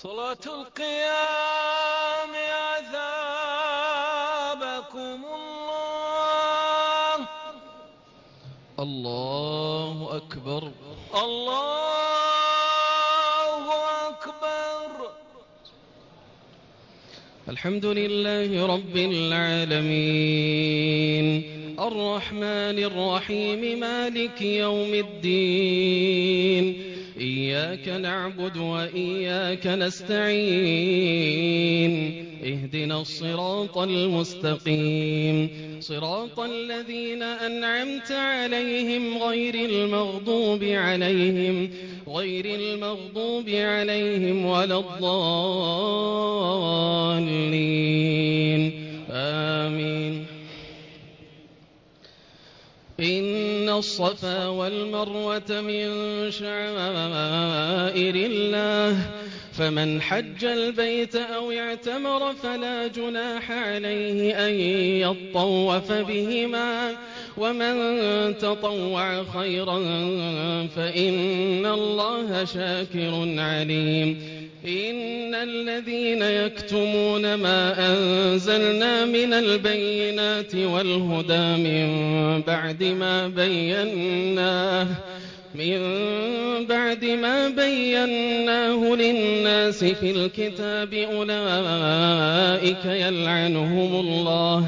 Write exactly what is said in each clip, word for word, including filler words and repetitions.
صلاة القيام عذابكم الله. الله أكبر. الله أكبر. الحمد لله رب العالمين الرحمن الرحيم مالك يوم الدين، إياك نعبد وإياك نستعين، اهدنا الصراط المستقيم، صراط الذين أنعمت عليهم غير المغضوب عليهم غير المغضوب عليهم ولا الضالين، آمين. إن الصفا والمروة من شعائر الله، فمن حج البيت أو اعتمر فلا جناح عليه أن يطوف بهما، ومن تطوع خيرا فإن الله شاكر عليم. إن الذين يكتمون ما أنزلنا من البينات والهدى من بعد ما بيناه من بعد ما بيناه للناس في الكتاب أولئك يلعنهم الله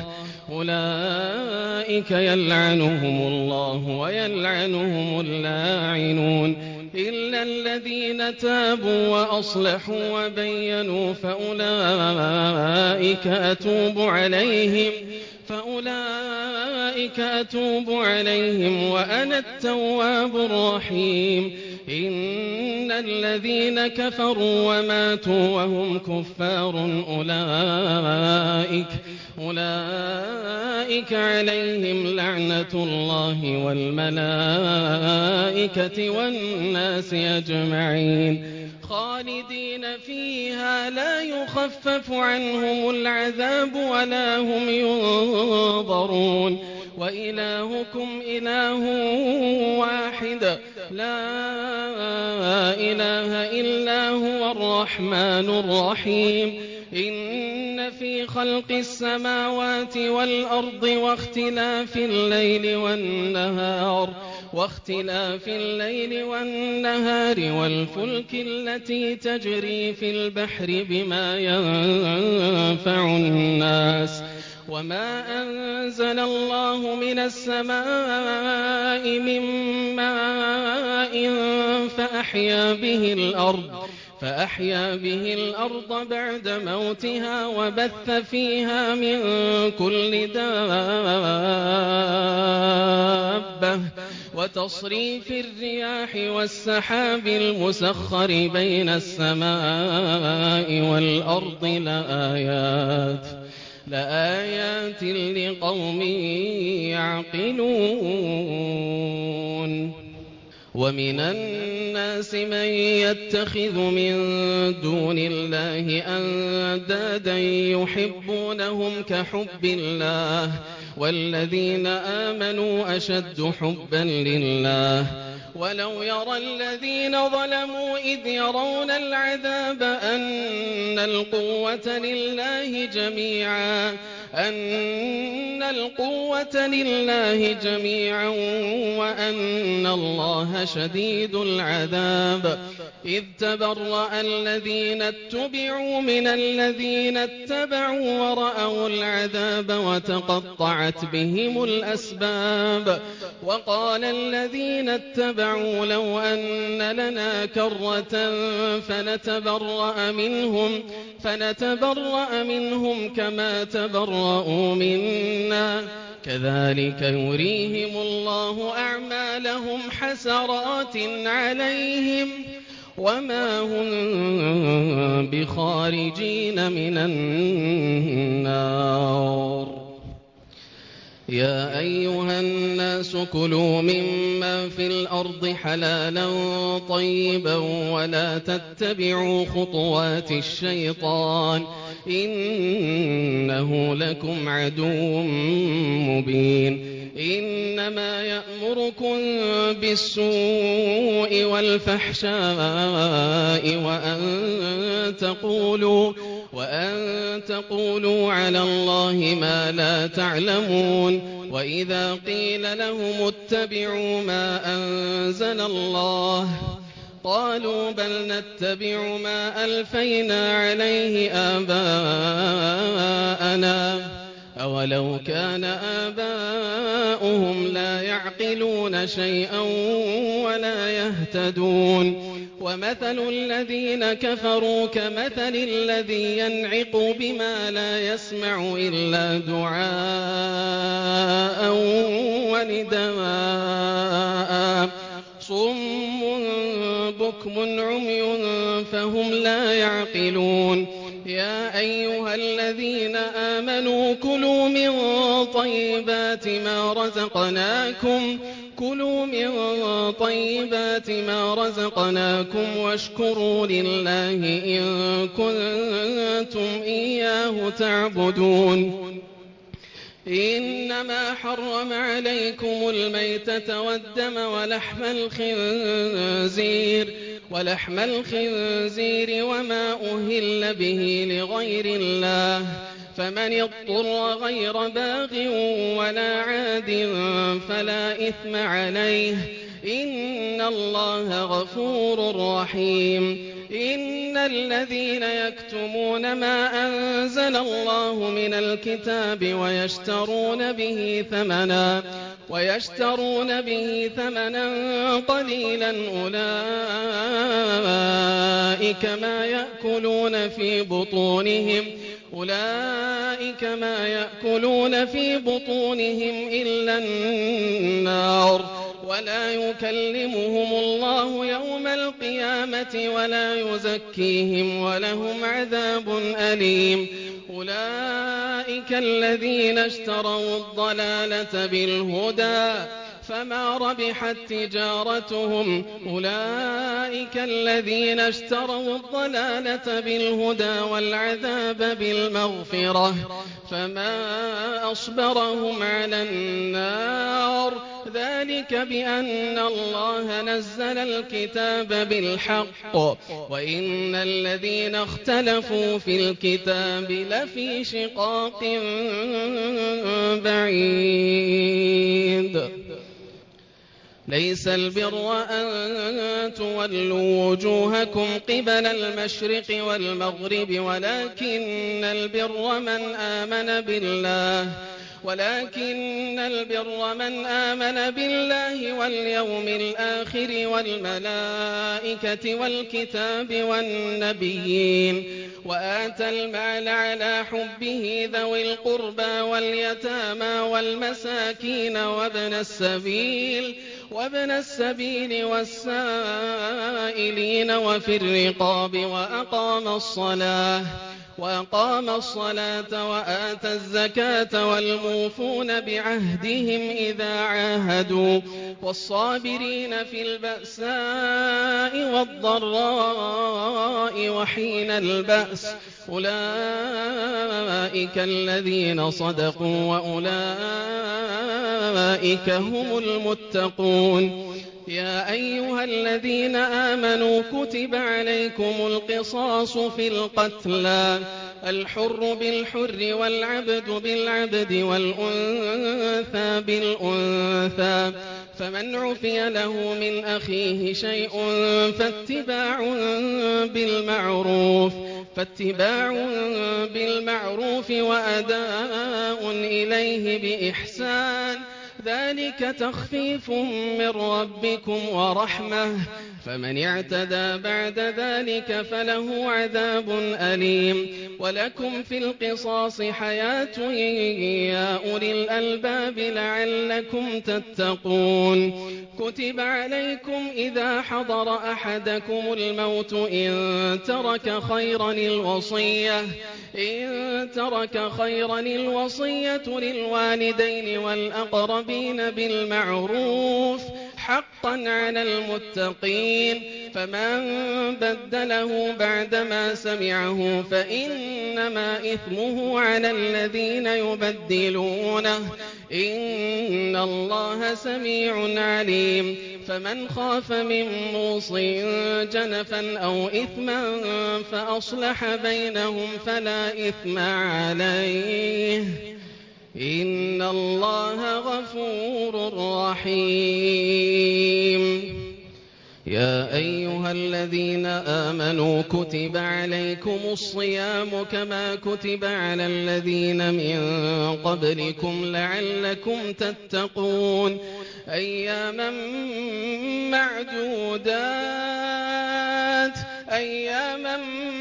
أولئك يلعنهم الله ويلعنهم اللاعنون، إلا الذين تابوا وأصلحوا وبينوا فأولئك أتوب عليهم فأولئك أتوب عليهم وأنا التواب الرحيم. إن الذين كفروا وماتوا وهم كفار أولئك أولئك عليهم لعنة الله والملائكة والناس أجمعين، خالدين فيها لا يخفف عنهم العذاب ولا هم ينظرون. وإلهكم إله واحد لا إله إلا هو الرحمن الرحيم. إن في خلق السماوات والأرض واختلاف الليل والنهار واختلاف الليل والنهار والفلك التي تجري في البحر بما ينفع الناس وما أنزل الله من السماء من ماء فأحيا به الأرض فأحيا به الأرض بعد موتها وبث فيها من كل دابة وتصريف الرياح والسحاب المسخر بين السماء والأرض لآيات لآيات لقوم يعقلون. ومن الناس من يتخذ من دون الله أندادا يحبونهم كحب الله والذين آمنوا أشد حبا لله. ولو يرى الذين ظلموا إذ يرون العذاب أن القوة لله جميعا أن القوة لله جميعا وأن الله شديد العذاب. إذ تبرأ الذين اتبعوا من الذين اتبعوا ورأوا العذاب وتقطعت بهم الأسباب. وقال الذين اتبعوا لو أن لنا كرة فنتبرأ منهم فنتبرأ منهم كما تبرأوا منا كذلك يريهم الله أعمالهم حسرات عليهم وما هم بخارجين من النار. يا أيها الناس كلوا مما في الأرض حلالا طيبا ولا تتبعوا خطوات الشيطان إنه لكم عدو مبين. إنما يأمركم بالسوء والفحشاء وأن تقولوا, وأن تقولوا على الله ما لا تعلمون. وإذا قيل لهم اتبعوا ما أنزل الله قالوا بل نتبع ما ألفينا عليه آباءنا أولو كان آباؤهم لا يعقلون شيئا ولا يهتدون. ومثل الذين كفروا كمثل الذي ينعق بما لا يسمع إلا دعاء ونداء صم بكم عمي فهم لا يعقلون. يا أيها الذين آمنوا كلوا من طيبات ما رزقناكم كلوا من طيبات ما رزقناكم واشكروا لله إن كنتم إياه تعبدون. إنما حرم عليكم الميتة والدم ولحم الخنزير ولحم الخنزير وما أهل به لغير الله فمن اضطر غير باغ ولا عاد فلا إثم عليه إن الله غفور رحيم. إن الذين يكتمون ما أنزل الله من الكتاب ويشترون به ثمنا ويشترون به ثمنا قليلا أولئك ما يأكلون في بطونهم أولئك ما يأكلون في بطونهم إلا النار ولا يكلمهم الله يوم القيامة ولا يزكيهم ولهم عذاب أليم. أولئك الذين اشتروا الضلالة بالهدى فما ربحت تجارتهم أولئك الذين اشتروا الضلالة بالهدى والعذاب بالمغفرة فما أصبرهم على النار ذلك بأن الله نزل الكتاب بالحق وإن الذين اختلفوا في الكتاب لفي شقاق بعيد. ليس البر أن تولوا وجوهكم قبل المشرق والمغرب ولكن البر من آمن بالله ولكن البر من آمن بالله واليوم الآخر والملائكة والكتاب والنبيين وآتى المال على حبه ذوي القربى واليتامى والمساكين وابن السبيل وابن السبيل والسائلين وفي الرقاب وأقام الصلاة وأقام الصلاة وآتى الزكاة والموفون بعهدهم إذا عاهدوا والصابرين في البأساء والضراء وحين البأس أولئك الذين صدقوا وأولئك هم المتقون. يا أيها الذين آمنوا كتب عليكم القصاص في القتلى الحر بالحر والعبد بالعبد والأنثى بالأنثى فمن عفي له من أخيه شيء فاتباع بالمعروف فاتباع بالمعروف وأداء إليه بإحسان ذلك تخفيف من ربكم ورحمة فمن اعتدى بعد ذلك فله عذاب أليم. ولكم في القصاص حياة يا أولي الألباب لعلكم تتقون. كتب عليكم إذا حضر أحدكم الموت إن ترك خيرا الوصية إن ترك خيرا الوصية للوالدين والأقربين بالمعروف حقا على المتقين فمن بدله بعدما سمعه فإنما إثمه على الذين يبدلونه إن الله سميع عليم فمن خاف من موص جنفا أو إثما فأصلح بينهم فلا إثم عليه إن الله غفور رحيم يا أيها الذين آمنوا كتب عليكم الصيام كما كتب على الذين من قبلكم لعلكم تتقون أياما معدودات أياما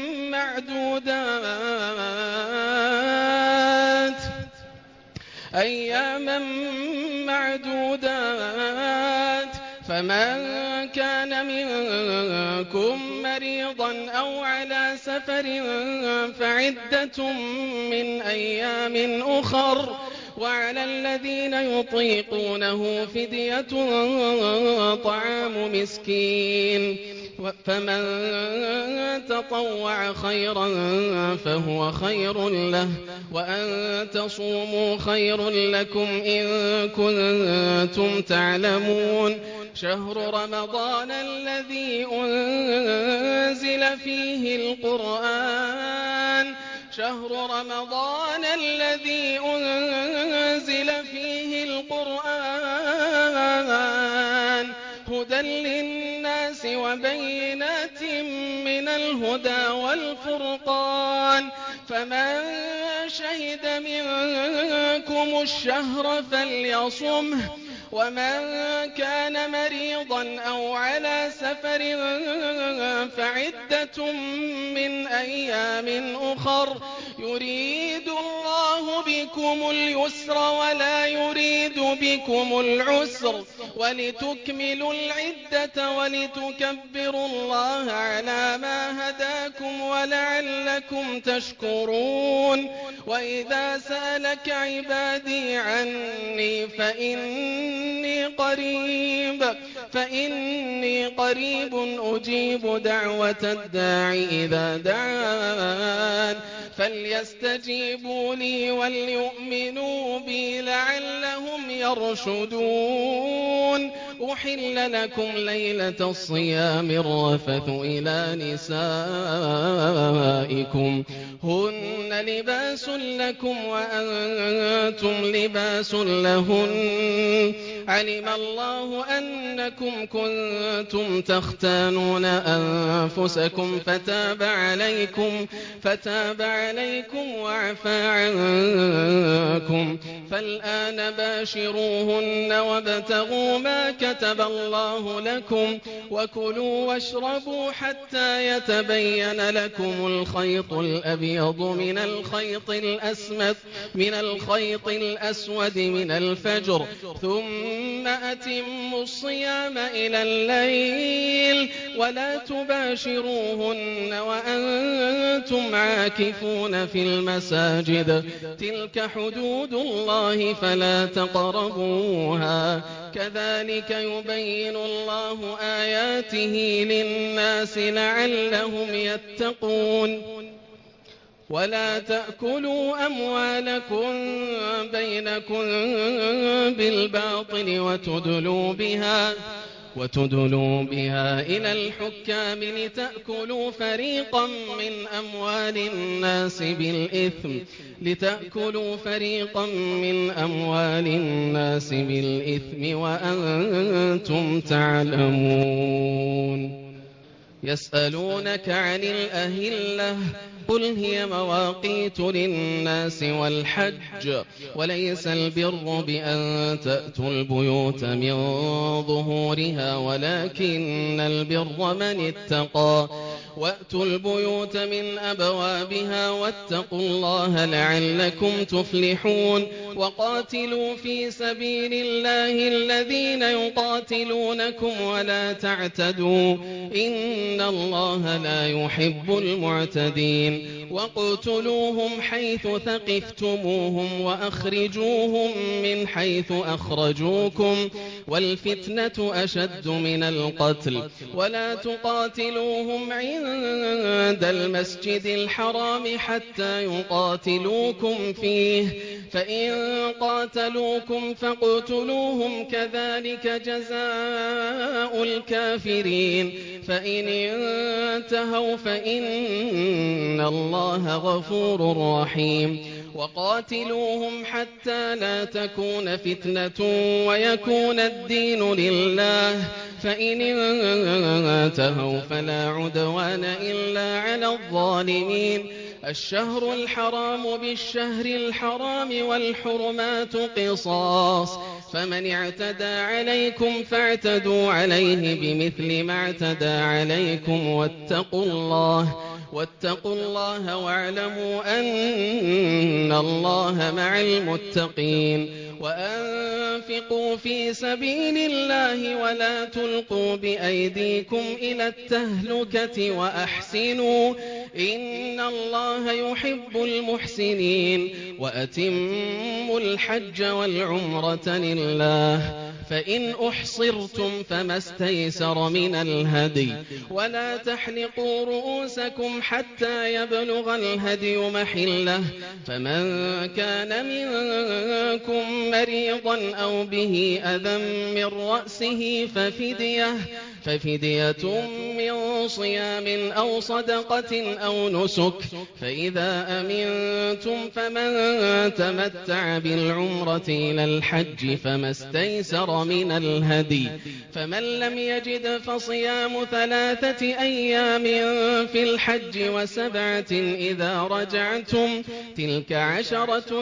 معدودات أياما معدودات فمن كان منكم مريضا أو على سفر فعدة من أيام أخر وعلى الذين يطيقونه فدية طعام مسكين فمن تطوع خيرا فهو خير له وأن تصوموا خير لكم إن كنتم تعلمون شهر رمضان الذي أنزل فيه القرآن شهر رمضان الذي أنزل فيه القرآن هدى للناس وبينات من الهدى والفرقان فمن شهد منكم الشهر فليصمه ومن كان مريضا أو على سفر فعدة من أيام أخر يريد الله بكم اليسر ولا يريد بكم العسر ولتكملوا العدة ولتكبروا الله على ما هداكم ولعلكم تشكرون وإذا سألك عبادي عني فإني قريب فإني قريب أجيب دعوة الداع إذا دعان فليستجيبوا لي وليؤمنوا بي لعلهم يرشدون أحل لكم ليلة الصيام الرفث إلى نسائكم هن لباس لكم وأنتم لباس لهن علم الله أنكم كنتم تختانون أنفسكم فتاب عليكم فتاب عليكم وعفى عنكم فالآن باشروهن وابتغوا ما كتب الله لكم وكلوا واشربوا حتى يتبين لكم الخيط الأبيض من الخيط الأسود من الخيط الأسود من الفجر ثم أتموا الصيام إلى الليل ولا تباشروهن وأنتم عاكفون في المساجد تلك حدود الله فلا تقربوها كذلك يبين الله آياته للناس لعلهم يتقون ولا تأكلوا أموالكم بينكم بالباطل وتدلوا بها وتدلوا بها إلى الحكام لتأكلوا فريقا من أموال الناس بالإثم لتأكلوا فريقا من أموال الناس بالإثم وأنتم تعلمون يسألونك عن الأهلة قل هي مواقيت للناس والحج وليس البر بأن تأتوا البيوت من ظهورها ولكن البر من اتقى وأتوا البيوت من أبوابها واتقوا الله لعلكم تفلحون وقاتلوا في سبيل الله الذين يقاتلونكم ولا تعتدوا إن الله لا يحب المعتدين واقتلوهم حيث ثقفتموهم وأخرجوهم من حيث أخرجوكم والفتنة أشد من القتل ولا تقاتلوهم عند المسجد الحرام حتى يقاتلوكم فيه فإن قاتلوكم فاقتلوهم كذلك جزاء الكافرين فإن انتهوا فإن الله غفور رحيم وقاتلوهم حتى لا تكون فتنة ويكون الدين لله فإن انتهوا فلا عدوان إلا على الظالمين الشهر الحرام بالشهر الحرام والحرمات قصاص فمن اعتدى عليكم فاعتدوا عليه بمثل ما اعتدى عليكم واتقوا الله واتقوا الله واعلموا أن الله مع المتقين وأنفقوا في سبيل الله ولا تلقوا بأيديكم إلى التهلكة وأحسنوا إن الله يحب المحسنين وأتموا الحج والعمرة لله فإن أحصرتم فما استيسر من الهدي ولا تحلقوا رؤوسكم حتى يبلغ الهدي محله فمن كان منكم مريضا أو به أذى من رأسه ففدية ففدية من صيام أو صدقة أو نسك فإذا أمنتم فمن تمتع بالعمرة إلى الحج فما استيسر من الهدي فمن لم يجد فصيام ثلاثة أيام في الحج وسبعة إذا رجعتم تلك عشرة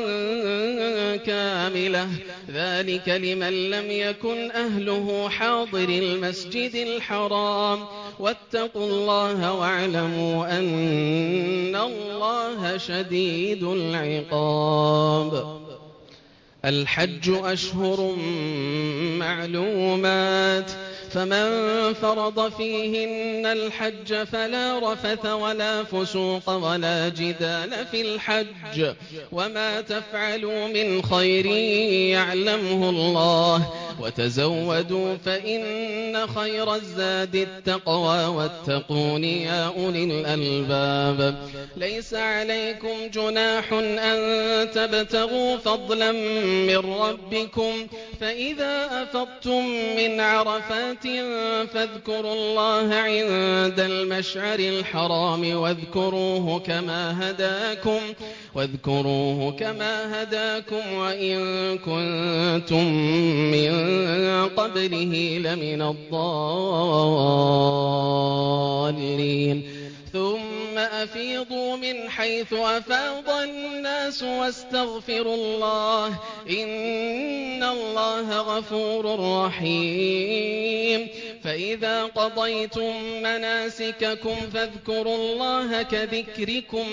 كاملة ذلك لمن لم يكن أهله حاضر المسجد الحرام واتقوا الله واعلموا أن الله شديد العقاب الحج أشهر معلومات فمن فرض فيهن الحج فلا رفث ولا فسوق ولا جدال في الحج وما تفعلوا من خير يعلمه الله وتزودوا فإن خير الزاد التقوى واتقون يا أولي الألباب ليس عليكم جناح أن تبتغوا فضلا من ربكم فإذا أفضتم من عرفات فاذكروا الله عند المشعر الحرام واذكروه كما هداكم واذكروه كما هداكم وإن كنتم من قبله لمن الضالين ثم أفيضوا من حيث أفاض الناس واستغفروا الله إن الله غفور رحيم فإذا قضيتم مناسككم فاذكروا الله كذكركم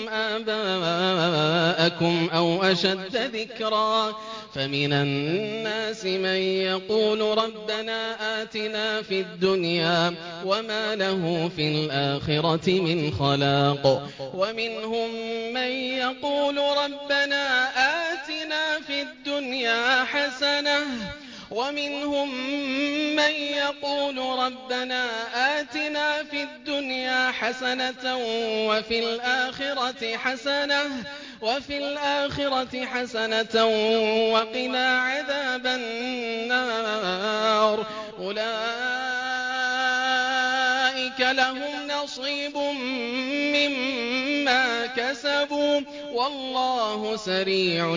آباءكم أو أشد ذكرا فمن الناس من يقول ربنا آتنا في الدنيا وما له في الآخرة من خلاق ومنهم من يقول ربنا آتنا في الدنيا حسنة ومنهم من يقول ربنا آتنا في الدنيا حسنة وفي الآخرة حسنة وفي الآخرة حسنة وقنا عذاب النار أولئك لهم نصيب مما كسبوا والله سريع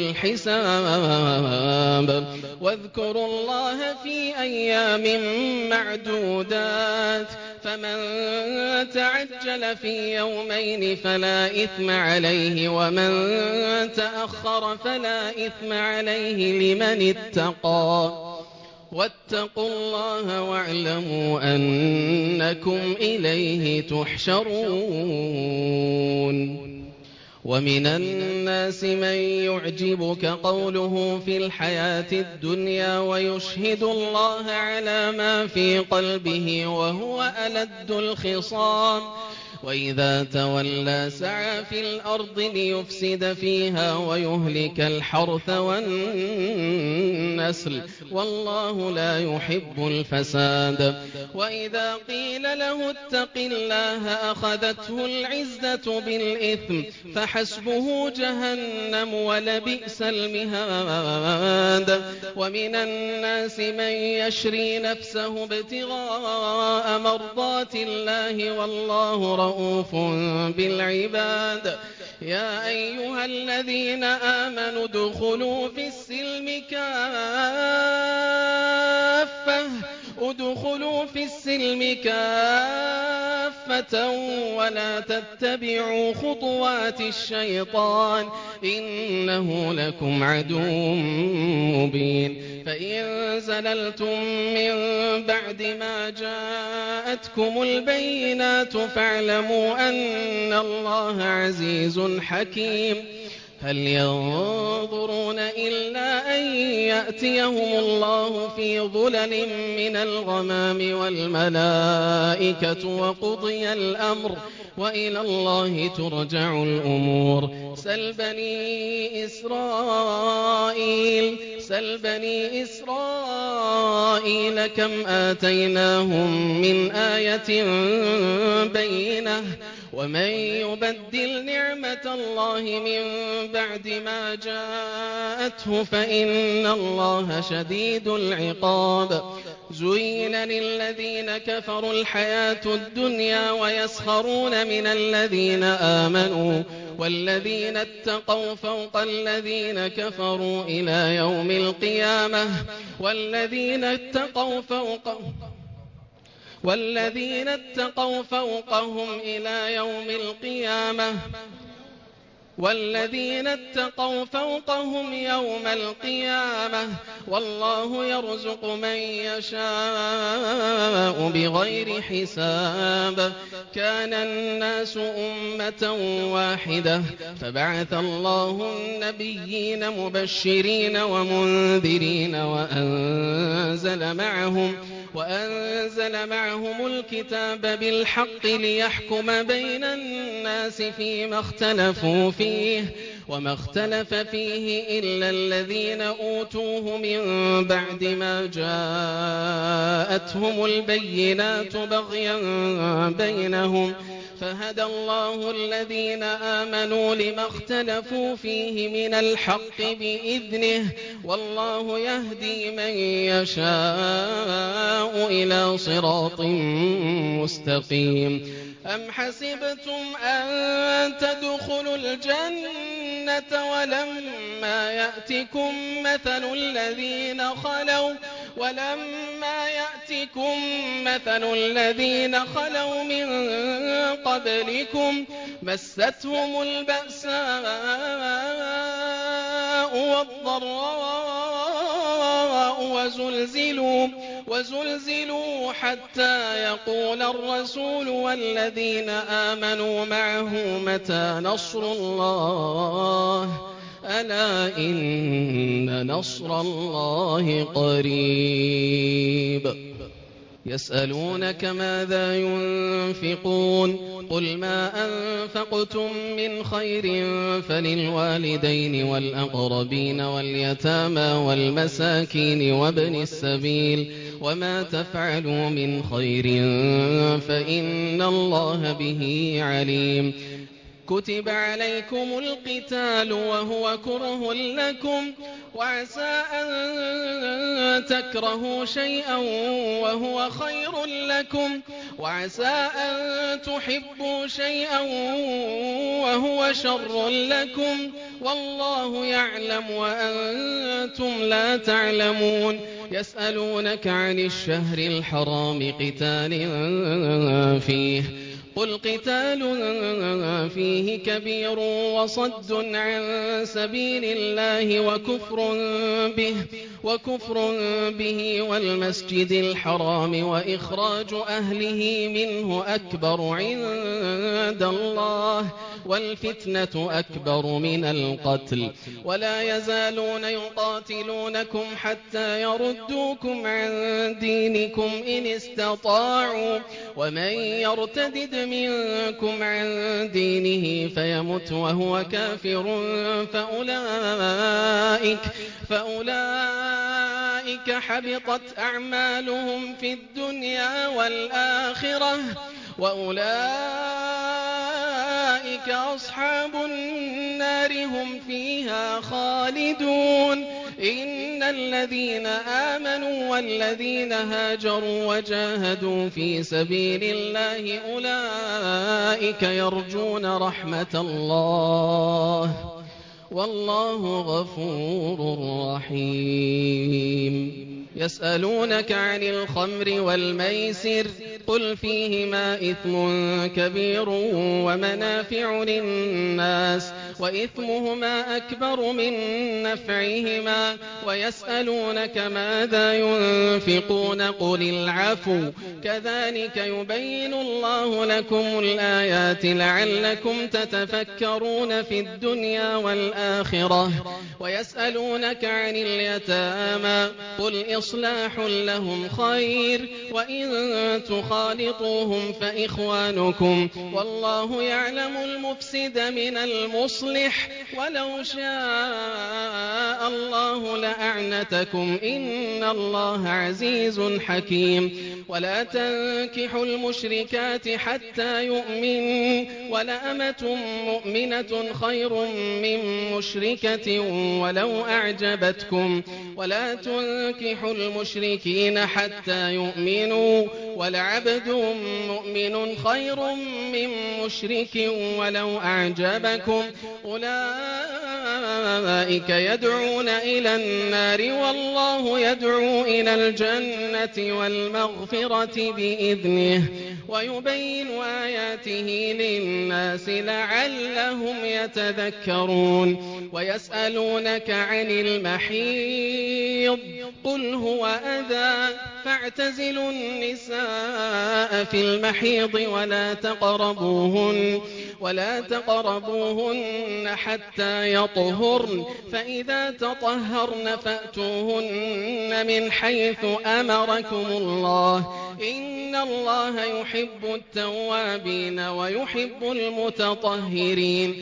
الحساب واذكروا الله في أيام معدودات فمن تعجل في يومين فلا إثم عليه ومن تأخر فلا إثم عليه لمن اتقى واتقوا الله واعلموا أنكم إليه تحشرون. ومن الناس من يعجبك قوله في الحياة الدنيا ويشهد الله على ما في قلبه وهو ألد الخصام وإذا تولى سعى في الأرض ليفسد فيها ويهلك الحرث والنسل والله لا يحب الفساد. وإذا قيل له اتق الله أخذته العزة بالإثم فحسبه جهنم ولبئس المهاد. ومن الناس من يشري نفسه ابتغاء مرضات الله والله رؤوف بالعباد. يا أيها الذين آمنوا ادخلوا في السلم كافة ادخلوا في السلم كافة ولا تتبعوا خطوات الشيطان إنه لكم عدو مبين. فإن زللتم من بعد ما جاءتكم البينات فاعلموا أن الله عزيز حكيم. هل ينظرون إلا أن يأتيهم الله في ظلل من الغمام والملائكة وقضي الأمر وإلى الله ترجع الأمور. سل بني إسرائيل سل بني إسرائيل كم آتيناهم من آية بينة ومن يبدل نعمة الله من بعد ما جاءته فإن الله شديد العقاب. زين للذين كفروا الحياة الدنيا ويسخرون من الذين آمنوا والذين اتقوا فوق الذين كفروا إلى يوم القيامة والذين اتقوا فوق والذين اتقوا فوقهم إلى يوم القيامة والذين اتقوا فوقهم يوم القيامة والله يرزق من يشاء بغير حساب. كان الناس أمة واحدة فبعث الله النبيين مبشرين ومنذرين وأنزل معهم وأنزل معهم الكتاب بالحق ليحكم بين الناس فيما اختلفوا فيه وما اختلف فيه إلا الذين أوتوه من بعد ما جاءتهم البينات بغيا بينهم فهدى الله الذين آمنوا لما اختلفوا فيه من الحق بإذنه والله يهدي من يشاء إلى صراط مستقيم. أم حسبتم أن تدخلوا الجنة ولما يأتكم مثل الذين خلوا ولما يأتكم مثل الذين خلوا من قبلكم مستهم البأساء والضراء وزلزلوا وزلزلوا حتى يقول الرسول والذين آمنوا معه متى نصر الله ألا إن نصر الله قريب. يسألونك ماذا ينفقون قل ما أنفقتم من خير فللوالدين والأقربين واليتامى والمساكين وابن السبيل وما تفعلوا من خير فإن الله به عليم. كتب عليكم القتال وهو كره لكم وعسى أن تكرهوا شيئا وهو خير لكم وعسى أن تحبوا شيئا وهو شر لكم والله يعلم وأنتم لا تعلمون. يسألونك عن الشهر الحرام قتال فيه قل قتال فيه كبير وصد عن سبيل الله وكفر به, وكفر به والمسجد الحرام وإخراج أهله منه أكبر عند الله والفتنة أكبر من القتل ولا يزالون يقاتلونكم حتى يردوكم عن دينكم إن استطاعوا ومن يرتدد منكم عن دينه فيمت وهو كافر فأولئك, فأولئك حبطت أعمالهم في الدنيا والآخرة وأولئك أصحاب النار هم فيها خالدون إن الذين آمنوا والذين هاجروا وجاهدوا في سبيل الله أولئك يرجون رحمة الله والله غفور رحيم يسألونك عن الخمر والميسر قل فيهما إثم كبير ومنافع للناس وإثمهما أكبر من نفعهما ويسألونك ماذا ينفقون قل العفو كذلك يبين الله لكم الآيات لعلكم تتفكرون في الدنيا والآخرة ويسألونك عن اليتامى قل إصلاح لهم خير وإن تخالطوهم فإخوانكم والله يعلم المفسد من المصلح ولو شاء الله لأعنتكم إن الله عزيز حكيم ولا تنكحوا المشركات حتى يؤمن ولأمة مؤمنة خير من مشركة ولو أعجبتكم ولا تنكحوا المشركين حتى يؤمنوا ولعبد مؤمن خير من مشرك ولو أعجبكم أولئك يدعون إلى النار والله يدعو إلى الجنة والمغفرة بإذنه ويبين آياته للناس لعلهم يتذكرون ويسألونك عن المحيض قل هو أذى فاعتزلوا النساء في المحيض ولا تقربوهن ولا تقربوهن حتى يطهرن فإذا تطهرن فأتوهن من حيث أمركم الله إن الله يحب التوابين ويحب المتطهرين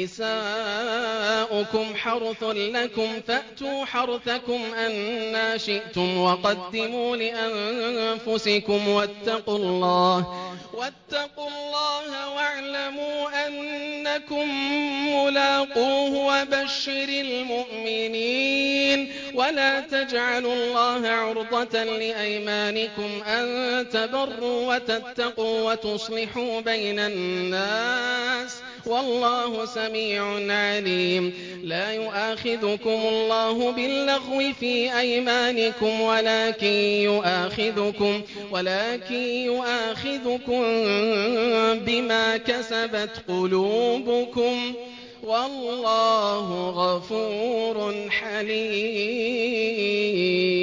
نساؤكم حرث لكم فأتوا حرثكم أنى شئتم وقدموا لأنفسكم واتقوا الله واتقوا الله واعلموا أنكم ملاقوه وبشر المؤمنين ولا تجعلوا الله عرضة لأيمانكم أن تبروا وتتقوا وتصلحوا بين الناس والله سميع عليم لا يؤاخذكم الله باللغو في أيمانكم ولكن يؤاخذكم ولكن يؤاخذكم بما كسبت قلوبكم والله غفور حليم